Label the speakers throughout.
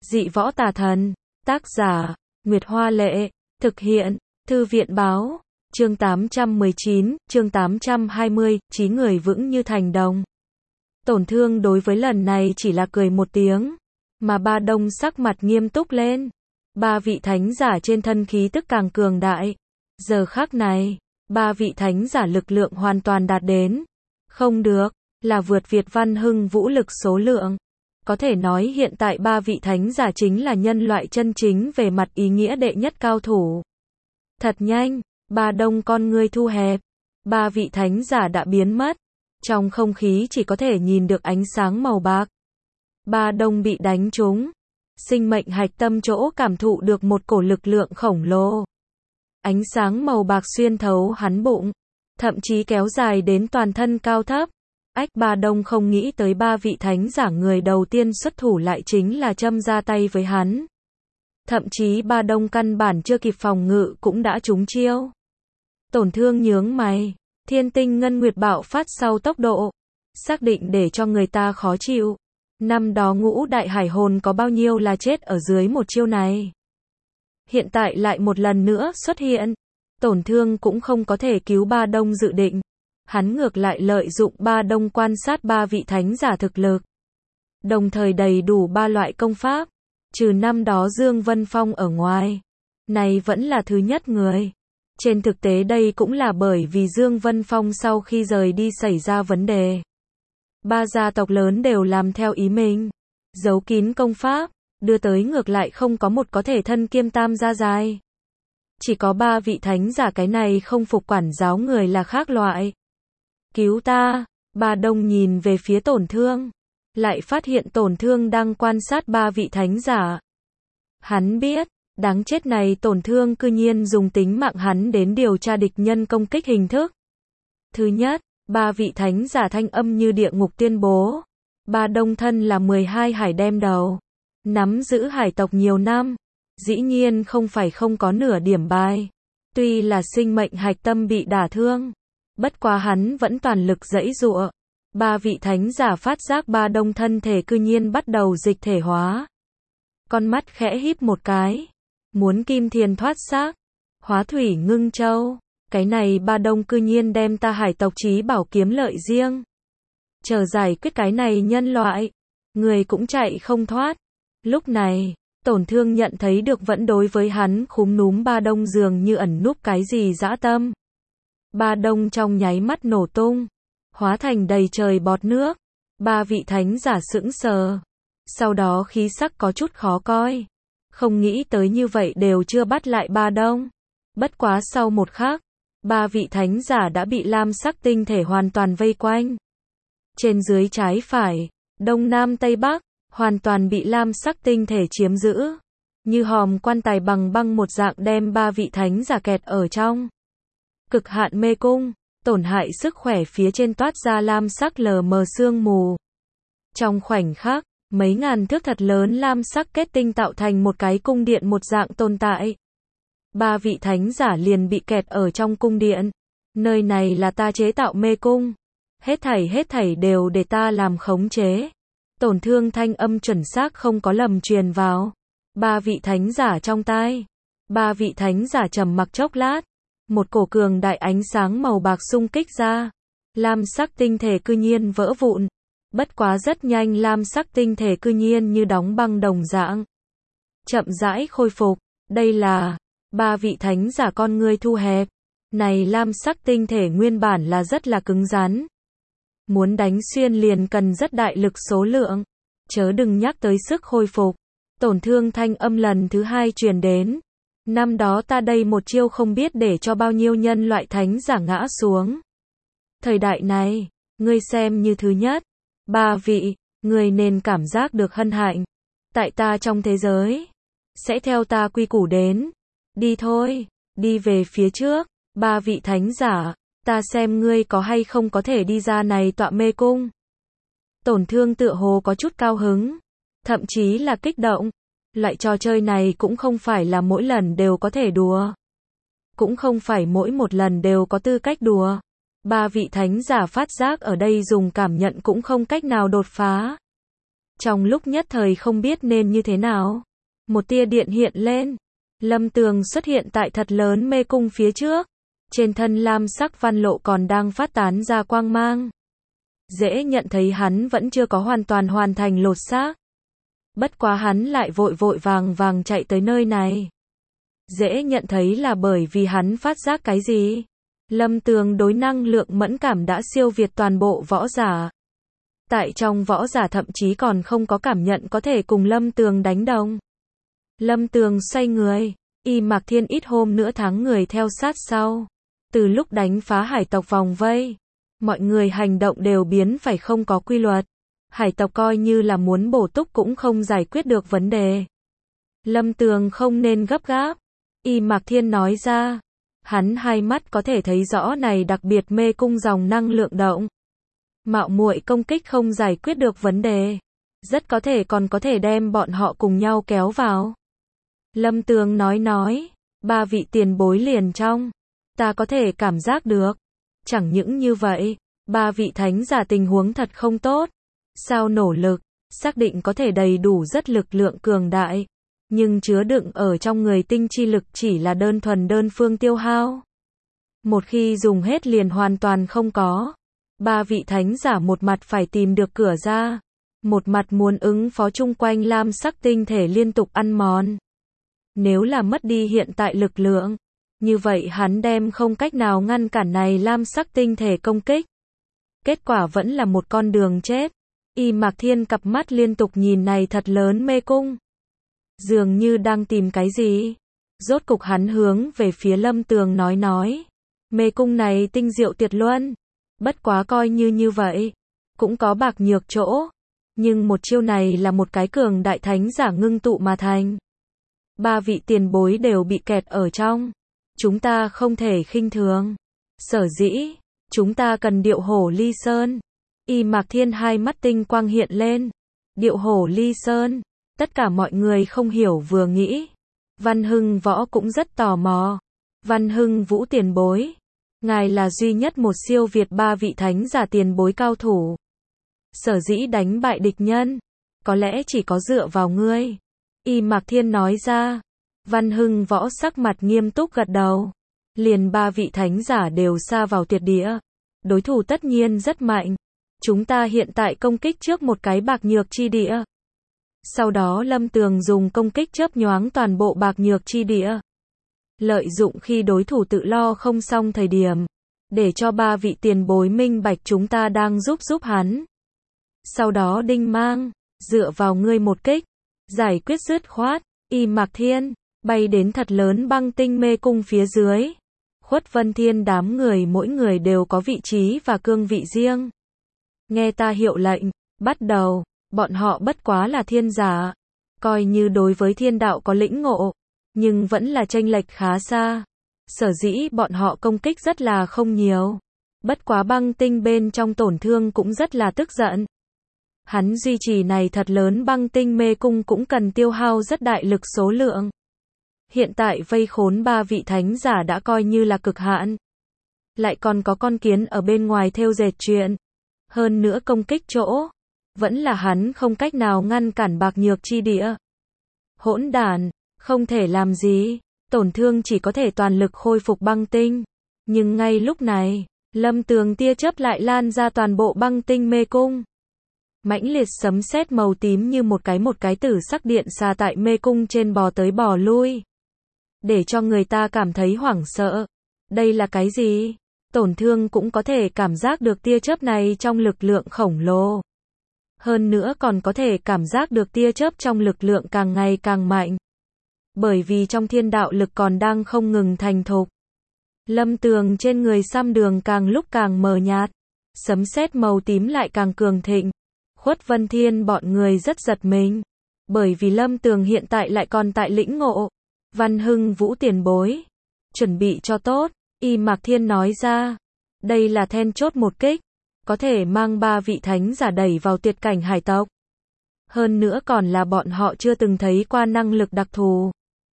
Speaker 1: Dị võ tà thần. Tác giả, Nguyệt Hoa Lệ. Thực hiện, Thư viện Báo. Chương 819, chương 820, chí người vững như thành đồng. Tổn Thương đối với lần này chỉ là cười một tiếng, mà Ba Đông sắc mặt nghiêm túc lên. Ba vị thánh giả trên thân khí tức càng cường đại. Giờ khắc này, ba vị thánh giả lực lượng hoàn toàn đạt đến. Không được, là vượt Việt Văn Hưng vũ lực số lượng. Có thể nói hiện tại ba vị thánh giả chính là nhân loại chân chính về mặt ý nghĩa đệ nhất cao thủ. Thật nhanh, Ba Đông con ngươi thu hẹp. Ba vị thánh giả đã biến mất. Trong không khí chỉ có thể nhìn được ánh sáng màu bạc. Ba Đông bị đánh trúng. Sinh mệnh hạch tâm chỗ cảm thụ được một cổ lực lượng khổng lồ. Ánh sáng màu bạc xuyên thấu hắn bụng, thậm chí kéo dài đến toàn thân cao thấp. Ba Đông không nghĩ tới ba vị thánh giả người đầu tiên xuất thủ lại chính là châm ra tay với hắn. Thậm chí Ba Đông căn bản chưa kịp phòng ngự cũng đã trúng chiêu. Tổn Thương nhướng mày, Thiên Tinh Ngân Nguyệt bạo phát sau tốc độ, xác định để cho người ta khó chịu. Năm đó Ngũ Đại Hải Hồn có bao nhiêu là chết ở dưới một chiêu này. Hiện tại lại một lần nữa xuất hiện. Tổn Thương cũng không có thể cứu Ba Đông dự định. Hắn ngược lại lợi dụng Ba Đông quan sát ba vị thánh giả thực lực. Đồng thời đầy đủ ba loại công pháp. Trừ năm đó Dương Vân Phong ở ngoài. Này vẫn là thứ nhất người. Trên thực tế đây cũng là bởi vì Dương Vân Phong sau khi rời đi xảy ra vấn đề. Ba gia tộc lớn đều làm theo ý mình. Giấu kín công pháp. Đưa tới ngược lại không có một có thể thân kiêm tam gia dài. Chỉ có ba vị thánh giả cái này không phục quản giáo người là khác loại. Cứu ta. Ba Đông nhìn về phía Tổn Thương. Lại phát hiện Tổn Thương đang quan sát ba vị thánh giả. Hắn biết, đáng chết này Tổn Thương cư nhiên dùng tính mạng hắn đến điều tra địch nhân công kích hình thức. Thứ nhất, ba vị thánh giả thanh âm như địa ngục tuyên bố. Ba Đông thân là 12 hải đem đầu. Nắm giữ hải tộc nhiều năm. Dĩ nhiên không phải không có nửa điểm bài. Tuy là sinh mệnh hạch tâm bị đả thương. Bất quá hắn vẫn toàn lực giãy giụa. Ba vị thánh giả phát giác Ba Đông thân thể cư nhiên bắt đầu dịch thể hóa. Con mắt khẽ híp một cái. Muốn kim thiền thoát xác. Hóa thủy ngưng châu. Cái này Ba Đông cư nhiên đem ta hải tộc chí bảo kiếm lợi riêng. Chờ giải quyết cái này nhân loại. Người cũng chạy không thoát. Lúc này, Tổn Thương nhận thấy được vẫn đối với hắn khúm núm Ba Đông dường như ẩn núp cái gì dã tâm. Ba Đông trong nháy mắt nổ tung. Hóa thành đầy trời bọt nước. Ba vị thánh giả sững sờ. Sau đó khí sắc có chút khó coi. Không nghĩ tới như vậy đều chưa bắt lại Ba Đông. Bất quá sau một khắc, ba vị thánh giả đã bị lam sắc tinh thể hoàn toàn vây quanh. Trên dưới trái phải, đông nam tây bắc, hoàn toàn bị lam sắc tinh thể chiếm giữ. Như hòm quan tài bằng băng một dạng đem ba vị thánh giả kẹt ở trong. Cực hạn mê cung, tổn hại sức khỏe phía trên toát ra lam sắc lờ mờ sương mù. Trong khoảnh khắc, mấy ngàn thước thật lớn lam sắc kết tinh tạo thành một cái cung điện một dạng tồn tại. Ba vị thánh giả liền bị kẹt ở trong cung điện. Nơi này là ta chế tạo mê cung. Hết thảy đều để ta làm khống chế. Tổn Thương thanh âm chuẩn xác không có lầm truyền vào. Ba vị thánh giả trong tai. Ba vị thánh giả trầm mặc chốc lát. Một cổ cường đại ánh sáng màu bạc xung kích ra. Lam sắc tinh thể cư nhiên vỡ vụn. Bất quá rất nhanh lam sắc tinh thể cư nhiên như đóng băng đồng dạng. Chậm rãi khôi phục. Đây là ba vị thánh giả con ngươi thu hẹp. Này lam sắc tinh thể nguyên bản là rất là cứng rắn. Muốn đánh xuyên liền cần rất đại lực số lượng. Chớ đừng nhắc tới sức khôi phục. Tổn Thương thanh âm lần thứ hai truyền đến. Năm đó ta đây một chiêu không biết để cho bao nhiêu nhân loại thánh giả ngã xuống. Thời đại này, ngươi xem như thứ nhất. Ba vị, ngươi nên cảm giác được hân hạnh. Tại ta trong thế giới. Sẽ theo ta quy củ đến. Đi thôi, đi về phía trước. Ba vị thánh giả, ta xem ngươi có hay không có thể đi ra này tọa mê cung. Tổn Thương tựa hồ có chút cao hứng. Thậm chí là kích động. Loại trò chơi này cũng không phải là mỗi lần đều có thể đùa. Cũng không phải mỗi một lần đều có tư cách đùa. Ba vị thánh giả phát giác ở đây dùng cảm nhận cũng không cách nào đột phá. Trong lúc nhất thời không biết nên như thế nào, một tia điện hiện lên. Lâm Tường xuất hiện tại thật lớn mê cung phía trước. Trên thân lam sắc văn lộ còn đang phát tán ra quang mang. Dễ nhận thấy hắn vẫn chưa có hoàn toàn hoàn thành lột xác. Bất quá hắn lại vội vội vàng vàng chạy tới nơi này. Dễ nhận thấy là bởi vì hắn phát giác cái gì? Lâm Tường đối năng lượng mẫn cảm đã siêu việt toàn bộ võ giả. Tại trong võ giả thậm chí còn không có cảm nhận có thể cùng Lâm Tường đánh đồng. Lâm Tường xoay người, Y Mạc Thiên ít hôm nữa thắng người theo sát sau. Từ lúc đánh phá hải tộc vòng vây, mọi người hành động đều biến phải không có quy luật. Hải tộc coi như là muốn bổ túc cũng không giải quyết được vấn đề. Lâm Tường không nên gấp gáp. Y Mạc Thiên nói ra. Hắn hai mắt có thể thấy rõ này đặc biệt mê cung dòng năng lượng động. Mạo muội công kích không giải quyết được vấn đề. Rất có thể còn có thể đem bọn họ cùng nhau kéo vào. Lâm Tường nói. Ba vị tiền bối liền trong. Ta có thể cảm giác được. Chẳng những như vậy, ba vị thánh giả tình huống thật không tốt. Sao nỗ lực, xác định có thể đầy đủ rất lực lượng cường đại. Nhưng chứa đựng ở trong người tinh chi lực chỉ là đơn thuần đơn phương tiêu hao. Một khi dùng hết liền hoàn toàn không có. Ba vị thánh giả một mặt phải tìm được cửa ra. Một mặt muốn ứng phó chung quanh lam sắc tinh thể liên tục ăn mòn. Nếu là mất đi hiện tại lực lượng, như vậy hắn đem không cách nào ngăn cản này lam sắc tinh thể công kích. Kết quả vẫn là một con đường chết. Y Mạc Thiên cặp mắt liên tục nhìn này thật lớn mê cung. Dường như đang tìm cái gì. Rốt cục hắn hướng về phía Lâm Tường nói. Mê cung này tinh diệu tuyệt luân. Bất quá coi như vậy. Cũng có bạc nhược chỗ. Nhưng một chiêu này là một cái cường đại thánh giả ngưng tụ mà thành. Ba vị tiền bối đều bị kẹt ở trong. Chúng ta không thể khinh thường. Sở dĩ, chúng ta cần điệu hổ ly sơn. Y Mạc Thiên hai mắt tinh quang hiện lên. Điệu hổ ly sơn. Tất cả mọi người không hiểu vừa nghĩ. Văn Hưng Võ cũng rất tò mò. Văn Hưng Vũ tiền bối. Ngài là duy nhất một siêu việt ba vị thánh giả tiền bối cao thủ. Sở dĩ đánh bại địch nhân. Có lẽ chỉ có dựa vào ngươi. Y Mạc Thiên nói ra. Văn Hưng Võ sắc mặt nghiêm túc gật đầu. Liền ba vị thánh giả đều sa vào tuyệt địa. Đối thủ tất nhiên rất mạnh. Chúng ta hiện tại công kích trước một cái bạc nhược chi địa. Sau đó Lâm Tường dùng công kích chớp nhoáng toàn bộ bạc nhược chi địa. Lợi dụng khi đối thủ tự lo không xong thời điểm. Để cho ba vị tiền bối minh bạch chúng ta đang giúp hắn. Sau đó đinh mang. Dựa vào ngươi một kích. Giải quyết dứt khoát. Y Mạc Thiên. Bay đến thật lớn băng tinh mê cung phía dưới. Khuất Vân Thiên đám người mỗi người đều có vị trí và cương vị riêng. Nghe ta hiệu lệnh. Bắt đầu. Bọn họ bất quá là thiên giả. Coi như đối với thiên đạo có lĩnh ngộ. Nhưng vẫn là chênh lệch khá xa. Sở dĩ bọn họ công kích rất là không nhiều. Bất quá băng tinh bên trong tổn thương cũng rất là tức giận. Hắn duy trì này thật lớn băng tinh mê cung cũng cần tiêu hao rất đại lực số lượng. Hiện tại vây khốn ba vị thánh giả đã coi như là cực hạn. Lại còn có con kiến ở bên ngoài thêu dệt chuyện. Hơn nữa công kích chỗ. Vẫn là hắn không cách nào ngăn cản bạc nhược chi địa. Hỗn đản, không thể làm gì. Tổn thương chỉ có thể toàn lực khôi phục băng tinh. Nhưng ngay lúc này, Lâm Tường tia chớp lại lan ra toàn bộ băng tinh mê cung. Mãnh liệt sấm sét màu tím như một cái tử sắc điện xà tại mê cung trên bò tới bò lui. Để cho người ta cảm thấy hoảng sợ. Đây là cái gì? Tổn thương cũng có thể cảm giác được tia chớp này trong lực lượng khổng lồ. Hơn nữa còn có thể cảm giác được tia chớp trong lực lượng càng ngày càng mạnh. Bởi vì trong thiên đạo lực còn đang không ngừng thành thục. Lâm Tường trên người Sam Đường càng lúc càng mờ nhạt. Sấm sét màu tím lại càng cường thịnh. Khuất Vân Thiên bọn người rất giật mình. Bởi vì Lâm Tường hiện tại lại còn tại lĩnh ngộ. Văn Hưng Vũ tiền bối. Chuẩn bị cho tốt. Y Mạc Thiên nói ra. Đây là then chốt một kích. Có thể mang ba vị thánh giả đẩy vào tuyệt cảnh hải tộc. Hơn nữa còn là bọn họ chưa từng thấy qua năng lực đặc thù.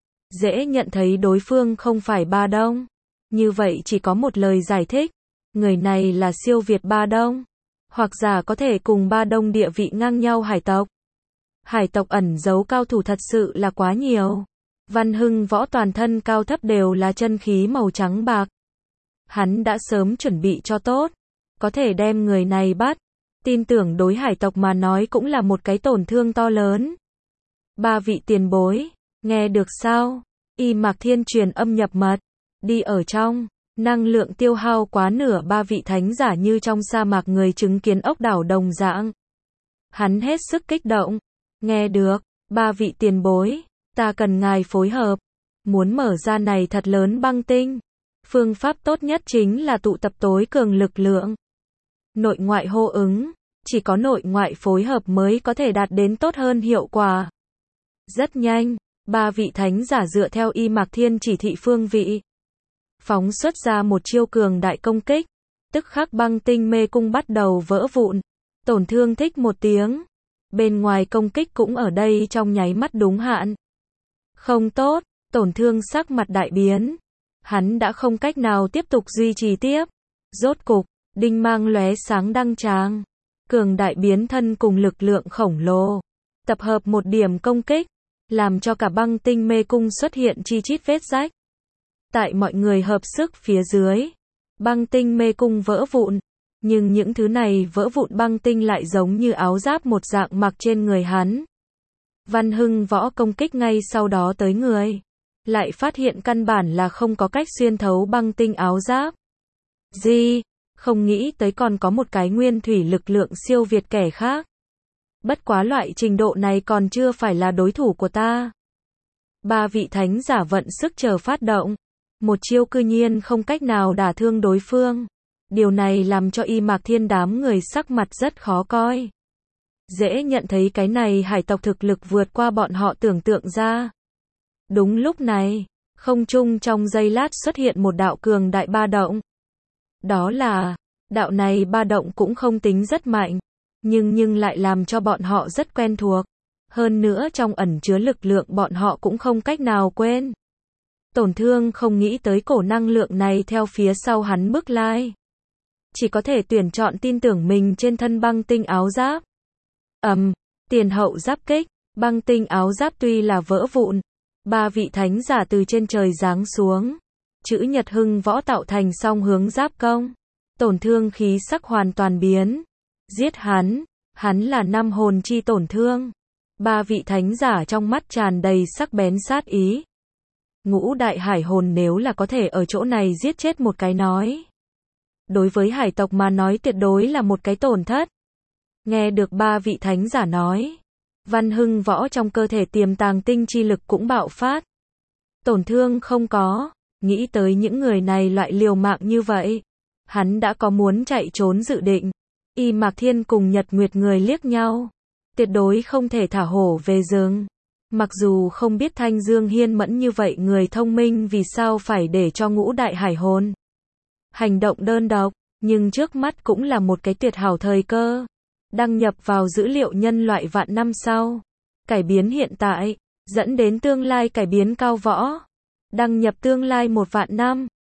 Speaker 1: Dễ nhận thấy đối phương không phải Ba Đông. Như vậy chỉ có một lời giải thích. Người này là siêu việt Ba Đông. Hoặc giả có thể cùng Ba Đông địa vị ngang nhau hải tộc. Hải tộc ẩn giấu cao thủ thật sự là quá nhiều. Văn Hưng Võ toàn thân cao thấp đều là chân khí màu trắng bạc. Hắn đã sớm chuẩn bị cho tốt, có thể đem người này bắt. Tin tưởng đối hải tộc mà nói cũng là một cái tổn thương to lớn. Ba vị tiền bối, nghe được sao? Y Mạc Thiên truyền âm nhập mật, đi ở trong, năng lượng tiêu hao quá nửa, ba vị thánh giả như trong sa mạc người chứng kiến ốc đảo đồng dạng. Hắn hết sức kích động, nghe được, ba vị tiền bối, ta cần ngài phối hợp, muốn mở ra này thật lớn băng tinh. Phương pháp tốt nhất chính là tụ tập tối cường lực lượng. Nội ngoại hô ứng, chỉ có nội ngoại phối hợp mới có thể đạt đến tốt hơn hiệu quả. Rất nhanh, ba vị thánh giả dựa theo Y Mạc Thiên chỉ thị phương vị, phóng xuất ra một chiêu cường đại công kích, tức khắc băng tinh mê cung bắt đầu vỡ vụn, tổn thương thích một tiếng. Bên ngoài công kích cũng ở đây trong nháy mắt đúng hạn. Không tốt, tổn thương sắc mặt đại biến. Hắn đã không cách nào tiếp tục duy trì tiếp. Rốt cục, đinh mang lóe sáng đăng tràng. Cường đại biến thân cùng lực lượng khổng lồ. Tập hợp một điểm công kích, làm cho cả băng tinh mê cung xuất hiện chi chít vết rách. Tại mọi người hợp sức phía dưới, băng tinh mê cung vỡ vụn. Nhưng những thứ này vỡ vụn băng tinh lại giống như áo giáp một dạng mặc trên người hắn. Văn Hưng Võ công kích ngay sau đó tới người, lại phát hiện căn bản là không có cách xuyên thấu băng tinh áo giáp. Gì? Không nghĩ tới còn có một cái nguyên thủy lực lượng siêu việt kẻ khác. Bất quá loại trình độ này còn chưa phải là đối thủ của ta. Ba vị thánh giả vận sức chờ phát động. Một chiêu cư nhiên không cách nào đả thương đối phương. Điều này làm cho Y Mạc Thiên đám người sắc mặt rất khó coi. Dễ nhận thấy cái này hải tộc thực lực vượt qua bọn họ tưởng tượng ra. Đúng lúc này, không trung trong giây lát xuất hiện một đạo cường đại ba động. Đó là, đạo này ba động cũng không tính rất mạnh, nhưng lại làm cho bọn họ rất quen thuộc. Hơn nữa trong ẩn chứa lực lượng bọn họ cũng không cách nào quên. Tổn thương không nghĩ tới cổ năng lượng này theo phía sau hắn bước lai. Chỉ có thể tuyển chọn tin tưởng mình trên thân băng tinh áo giáp. Tiền hậu giáp kích, băng tinh áo giáp tuy là vỡ vụn. Ba vị thánh giả từ trên trời giáng xuống. Chữ Nhật Hưng Võ tạo thành song hướng giáp công. Tổn thương khí sắc hoàn toàn biến. Giết hắn là 5 hồn chi tổn thương. Ba vị thánh giả trong mắt tràn đầy sắc bén sát ý. Ngũ đại hải hồn nếu là có thể ở chỗ này giết chết một cái nói. Đối với hải tộc mà nói tuyệt đối là một cái tổn thất. Nghe được ba vị thánh giả nói, Văn Hưng Võ trong cơ thể tiềm tàng tinh chi lực cũng bạo phát. Tổn thương không có, nghĩ tới những người này loại liều mạng như vậy. Hắn đã có muốn chạy trốn dự định. Y Mạc Thiên cùng Nhật Nguyệt người liếc nhau. Tuyệt đối không thể thả hổ về rừng. Mặc dù không biết Thanh Dương Hiên Mẫn như vậy người thông minh vì sao phải để cho ngũ đại hải hồn hành động đơn độc, nhưng trước mắt cũng là một cái tuyệt hảo thời cơ. Đăng nhập vào dữ liệu nhân loại vạn năm sau. Cải biến hiện tại, dẫn đến tương lai cải biến cao võ. Đăng nhập tương lai 1 vạn năm.